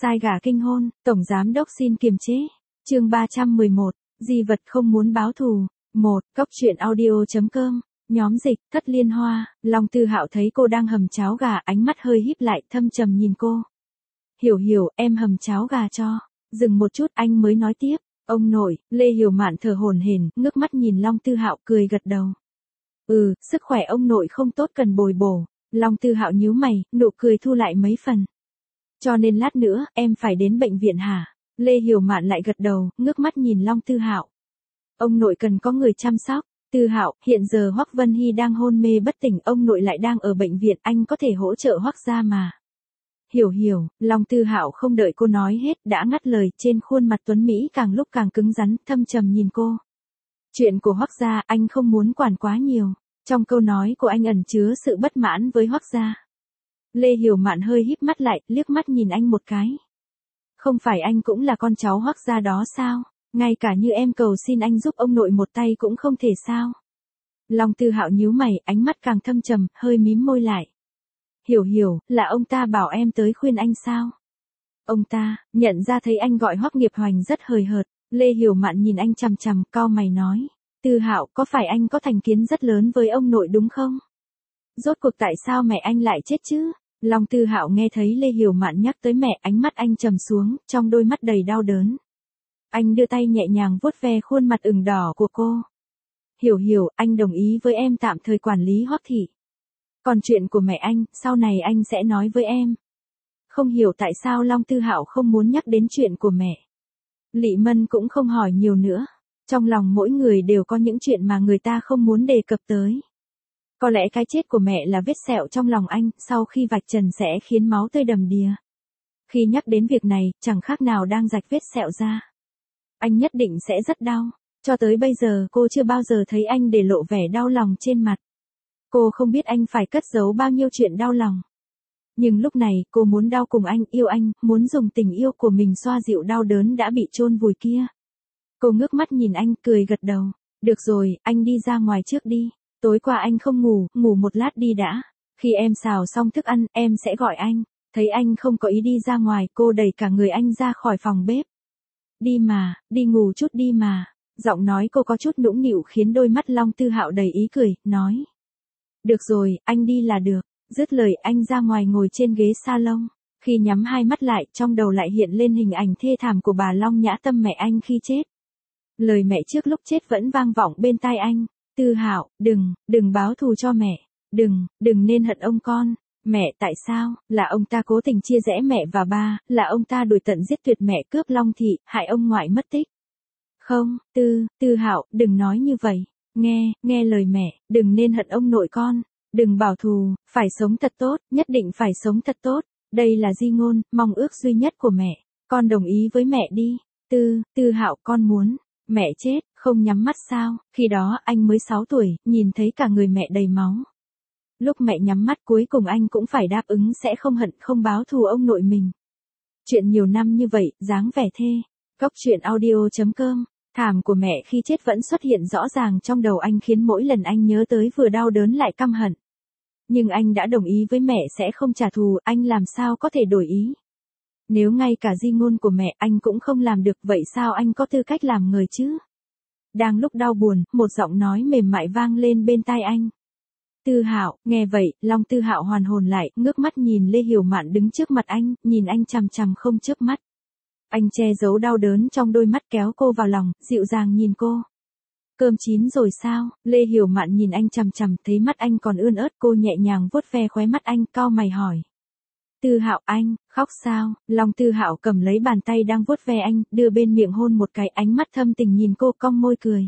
Sai gà kinh hôn, Tổng Giám Đốc xin kiềm chế. Chương 311, di vật không muốn báo thù. 1. Cốc truyện audio.com. Nhóm dịch, Thất Liên Hoa. Long Tư Hạo thấy cô đang hầm cháo gà, ánh mắt hơi híp lại, thâm trầm nhìn cô. Hiểu Hiểu, em hầm cháo gà cho. Dừng một chút anh mới nói tiếp. Ông nội. Lê Hiểu Mạn thở hổn hển, ngước mắt nhìn Long Tư Hạo, cười gật đầu. Sức khỏe ông nội không tốt cần bồi bổ. Long Tư Hạo nhíu mày, nụ cười thu lại mấy phần. Cho nên lát nữa, em phải đến bệnh viện hả? Lê Hiểu Mạn lại gật đầu, ngước mắt nhìn Long Tư Hạo. Ông nội cần có người chăm sóc. Tư Hạo, hiện giờ Hoắc Vân Hy đang hôn mê bất tỉnh, ông nội lại đang ở bệnh viện, anh có thể hỗ trợ Hoắc gia mà. Hiểu Hiểu. Long Tư Hạo không đợi cô nói hết, đã ngắt lời, trên khuôn mặt tuấn mỹ càng lúc càng cứng rắn, thâm trầm nhìn cô. Chuyện của Hoắc gia, anh không muốn quản quá nhiều. Trong câu nói của anh ẩn chứa sự bất mãn với Hoắc gia. Lê Hiểu Mạn hơi híp mắt lại, liếc mắt nhìn anh một cái. Không phải anh cũng là con cháu Hoắc gia đó sao? Ngay cả như em cầu xin anh giúp ông nội một tay cũng không thể sao? Long Tư Hạo nhíu mày, ánh mắt càng thâm trầm, hơi mím môi lại. Hiểu Hiểu, là ông ta bảo em tới khuyên anh sao? Ông ta, nhận ra thấy anh gọi Hoắc Nghiệp Hoành rất hời hợt. Lê Hiểu Mạn nhìn anh chằm chằm, cau mày nói. Tư Hạo, có phải anh có thành kiến rất lớn với ông nội đúng không? Rốt cuộc tại sao mẹ anh lại chết chứ? Long Tư Hạo nghe thấy Lê Hiểu Mạn nhắc tới mẹ, ánh mắt anh trầm xuống, trong đôi mắt đầy đau đớn. Anh đưa tay nhẹ nhàng vuốt ve khuôn mặt ửng đỏ của cô. Hiểu Hiểu, anh đồng ý với em tạm thời quản lý Hoắc thị. Còn chuyện của mẹ anh, sau này anh sẽ nói với em. Không hiểu tại sao Long Tư Hạo không muốn nhắc đến chuyện của mẹ. Lị Mân cũng không hỏi nhiều nữa. Trong lòng mỗi người đều có những chuyện mà người ta không muốn đề cập tới. Có lẽ cái chết của mẹ là vết sẹo trong lòng anh, sau khi vạch trần sẽ khiến máu tươi đầm đìa. Khi nhắc đến việc này, chẳng khác nào đang rạch vết sẹo ra. Anh nhất định sẽ rất đau. Cho tới bây giờ cô chưa bao giờ thấy anh để lộ vẻ đau lòng trên mặt. Cô không biết anh phải cất giấu bao nhiêu chuyện đau lòng. Nhưng lúc này cô muốn đau cùng anh, yêu anh, muốn dùng tình yêu của mình xoa dịu đau đớn đã bị chôn vùi kia. Cô ngước mắt nhìn anh, cười gật đầu. Được rồi, anh đi ra ngoài trước đi. Tối qua anh không ngủ, ngủ một lát đi đã. Khi em xào xong thức ăn, em sẽ gọi anh. Thấy anh không có ý đi ra ngoài, cô đẩy cả người anh ra khỏi phòng bếp. Đi mà, đi ngủ chút đi mà. Giọng nói cô có chút nũng nịu khiến đôi mắt Long Tư Hạo đầy ý cười, nói. Được rồi, anh đi là được. Dứt lời anh ra ngoài ngồi trên ghế salon. Khi nhắm hai mắt lại, trong đầu lại hiện lên hình ảnh thê thảm của bà Long Nhã Tâm mẹ anh khi chết. Lời mẹ trước lúc chết vẫn vang vọng bên tai anh. Tư Hạo, đừng báo thù cho mẹ. Đừng nên hận ông con. Mẹ tại sao? Là ông ta cố tình chia rẽ mẹ và ba, là ông ta đuổi tận giết tuyệt mẹ cướp Long thị, hại ông ngoại mất tích. Không, Tư Hạo, đừng nói như vậy. Nghe lời mẹ, đừng nên hận ông nội con. Đừng bảo thù, phải sống thật tốt, nhất định phải sống thật tốt. Đây là di ngôn, mong ước duy nhất của mẹ. Con đồng ý với mẹ đi. Tư Hạo, con muốn. Mẹ chết, không nhắm mắt sao? Khi đó anh mới 6 tuổi, nhìn thấy cả người mẹ đầy máu. Lúc mẹ nhắm mắt cuối cùng anh cũng phải đáp ứng sẽ không hận không báo thù ông nội mình. Chuyện nhiều năm như vậy, dáng vẻ thê. Cốc truyện audio.com. Thảm của mẹ khi chết vẫn xuất hiện rõ ràng trong đầu anh khiến mỗi lần anh nhớ tới vừa đau đớn lại căm hận. Nhưng anh đã đồng ý với mẹ sẽ không trả thù, anh làm sao có thể đổi ý. Nếu ngay cả di ngôn của mẹ anh cũng không làm được, vậy sao anh có tư cách làm người chứ? Đang lúc đau buồn, một giọng nói mềm mại vang lên bên tai anh. Tư Hạo, nghe vậy, Long Tư Hạo hoàn hồn lại, ngước mắt nhìn Lê Hiểu Mạn đứng trước mặt anh, nhìn anh chằm chằm không chớp mắt. Anh che giấu đau đớn trong đôi mắt kéo cô vào lòng, dịu dàng nhìn cô. Cơm chín rồi sao? Lê Hiểu Mạn nhìn anh chằm chằm, thấy mắt anh còn ươn ớt, cô nhẹ nhàng vuốt ve khóe mắt anh, cau mày hỏi. Tư Hạo, anh khóc sao? Long Tư Hạo cầm lấy bàn tay đang vuốt ve anh, đưa bên miệng hôn một cái, ánh mắt thâm tình nhìn cô, cong môi cười.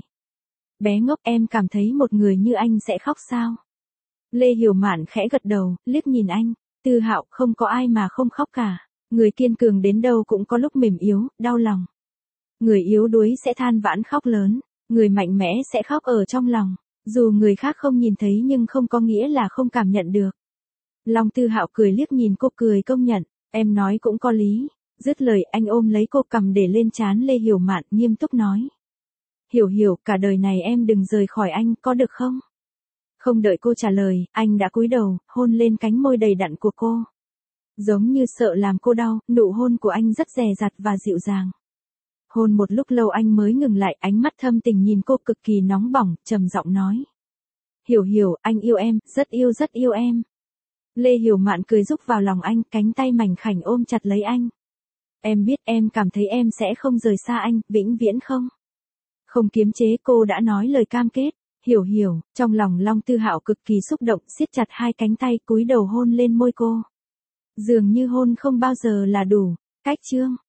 Bé ngốc, em cảm thấy một người như anh sẽ khóc sao? Lê Hiểu Mạn khẽ gật đầu, liếc nhìn anh. Tư Hạo, không có ai mà không khóc cả. Người kiên cường đến đâu cũng có lúc mềm yếu, đau lòng. Người yếu đuối sẽ than vãn khóc lớn. Người mạnh mẽ sẽ khóc ở trong lòng. Dù người khác không nhìn thấy nhưng không có nghĩa là không cảm nhận được. Long Tư Hạo cười liếc nhìn cô, cười công nhận. Em nói cũng có lý. Dứt lời anh ôm lấy cô, cầm để lên trán Lê Hiểu Mạn, nghiêm túc nói. Hiểu Hiểu, cả đời này em đừng rời khỏi anh, có được không? Không đợi cô trả lời, anh đã cúi đầu, hôn lên cánh môi đầy đặn của cô. Giống như sợ làm cô đau, nụ hôn của anh rất dè dặt và dịu dàng. Hôn một lúc lâu anh mới ngừng lại, ánh mắt thâm tình nhìn cô cực kỳ nóng bỏng, trầm giọng nói. Hiểu Hiểu, anh yêu em, rất yêu em. Lê Hiểu Mạn cười rúc vào lòng anh, cánh tay mảnh khảnh ôm chặt lấy anh. Em biết, em cảm thấy em sẽ không rời xa anh, vĩnh viễn không. Không kiềm chế, cô đã nói lời cam kết. Hiểu Hiểu, trong lòng Long Tư Hạo cực kỳ xúc động, siết chặt hai cánh tay, cúi đầu hôn lên môi cô. Dường như hôn không bao giờ là đủ. Cách chương